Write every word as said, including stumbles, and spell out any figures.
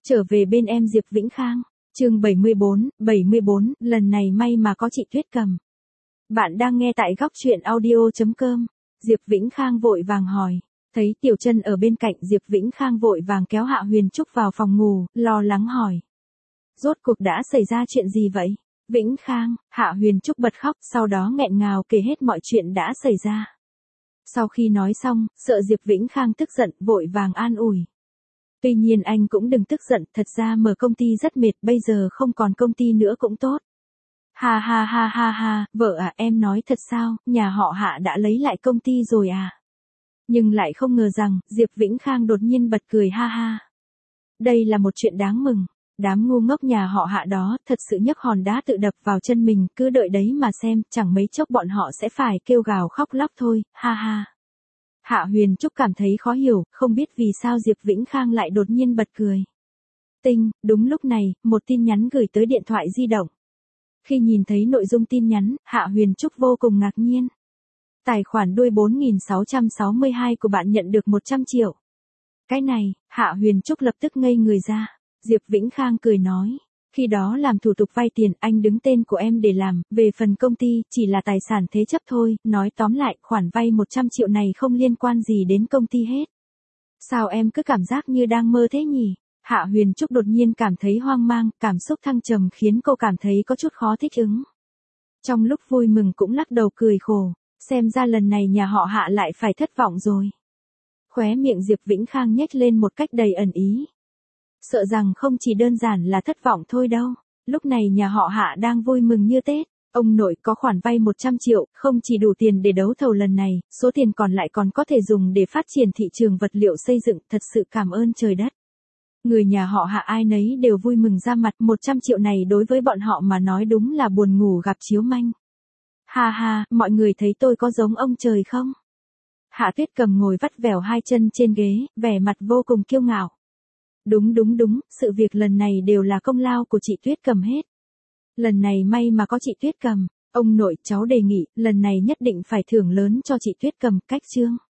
Trở về bên em Diệp Vĩnh Khang, chương bảy mươi bốn, bảy mươi bốn, lần này may mà có chị Tuyết cầm. Bạn đang nghe tại góc truyện audio chấm com. Diệp Vĩnh Khang vội vàng hỏi. Thấy Tiểu Chân ở bên cạnh, Diệp Vĩnh Khang vội vàng kéo Hạ Huyền Trúc vào phòng ngủ, lo lắng hỏi. Rốt cuộc đã xảy ra chuyện gì vậy? Vĩnh Khang, Hạ Huyền Trúc bật khóc, sau đó nghẹn ngào kể hết mọi chuyện đã xảy ra. Sau khi nói xong, sợ Diệp Vĩnh Khang tức giận, vội vàng an ủi. Tuy nhiên anh cũng đừng tức giận, thật ra mở công ty rất mệt, bây giờ không còn công ty nữa cũng tốt. Ha ha ha ha ha, vợ à, em nói thật sao, nhà họ Hạ đã lấy lại công ty rồi à? Nhưng lại không ngờ rằng, Diệp Vĩnh Khang đột nhiên bật cười ha ha. Đây là một chuyện đáng mừng. Đám ngu ngốc nhà họ Hạ đó, thật sự nhấc hòn đá tự đập vào chân mình, cứ đợi đấy mà xem, chẳng mấy chốc bọn họ sẽ phải kêu gào khóc lóc thôi, ha ha. Hạ Huyền Trúc cảm thấy khó hiểu, không biết vì sao Diệp Vĩnh Khang lại đột nhiên bật cười. Tinh, đúng lúc này, một tin nhắn gửi tới điện thoại di động. Khi nhìn thấy nội dung tin nhắn, Hạ Huyền Trúc vô cùng ngạc nhiên. Tài khoản đuôi bốn nghìn sáu trăm sáu mươi hai của bạn nhận được một trăm triệu. Cái này, Hạ Huyền Trúc lập tức ngây người ra. Diệp Vĩnh Khang cười nói. Khi đó làm thủ tục vay tiền, anh đứng tên của em để làm, về phần công ty, chỉ là tài sản thế chấp thôi, nói tóm lại, khoản vay một trăm triệu này không liên quan gì đến công ty hết. Sao em cứ cảm giác như đang mơ thế nhỉ? Hạ Huyền Trúc đột nhiên cảm thấy hoang mang, cảm xúc thăng trầm khiến cô cảm thấy có chút khó thích ứng. Trong lúc vui mừng cũng lắc đầu cười khổ, xem ra lần này nhà họ Hạ lại phải thất vọng rồi. Khóe miệng Diệp Vĩnh Khang nhếch lên một cách đầy ẩn ý. Sợ rằng không chỉ đơn giản là thất vọng thôi đâu. Lúc này nhà họ Hạ đang vui mừng như Tết. Ông nội có khoản vay một trăm triệu, không chỉ đủ tiền để đấu thầu lần này, số tiền còn lại còn có thể dùng để phát triển thị trường vật liệu xây dựng, thật sự cảm ơn trời đất. Người nhà họ Hạ ai nấy đều vui mừng ra mặt, một trăm triệu này đối với bọn họ mà nói đúng là buồn ngủ gặp chiếu manh. Ha ha, mọi người thấy tôi có giống ông trời không? Hạ Tuyết cầm ngồi vắt vẻo hai chân trên ghế, vẻ mặt vô cùng kiêu ngạo. Đúng đúng đúng, sự việc lần này đều là công lao của chị Tuyết cầm hết. Lần này may mà có chị Tuyết cầm, ông nội cháu đề nghị, lần này nhất định phải thưởng lớn cho chị Tuyết cầm, cách chương.